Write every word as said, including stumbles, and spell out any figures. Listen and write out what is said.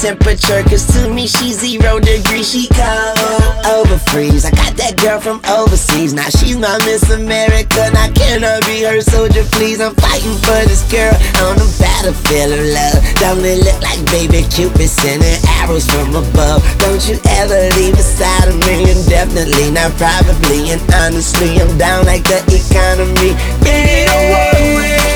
temperature, cause to me she's zero degrees, she cold. Over freeze, I got that girl from overseas. Now she's my Miss America, now can I be her soldier please? I'm fighting for this girl on the battlefield of love. Don't it look like baby Cupid sending arrows from above? Don't you ever leave beside of me, indefinitely, not probably. And honestly, I'm down like the economy. Yeah,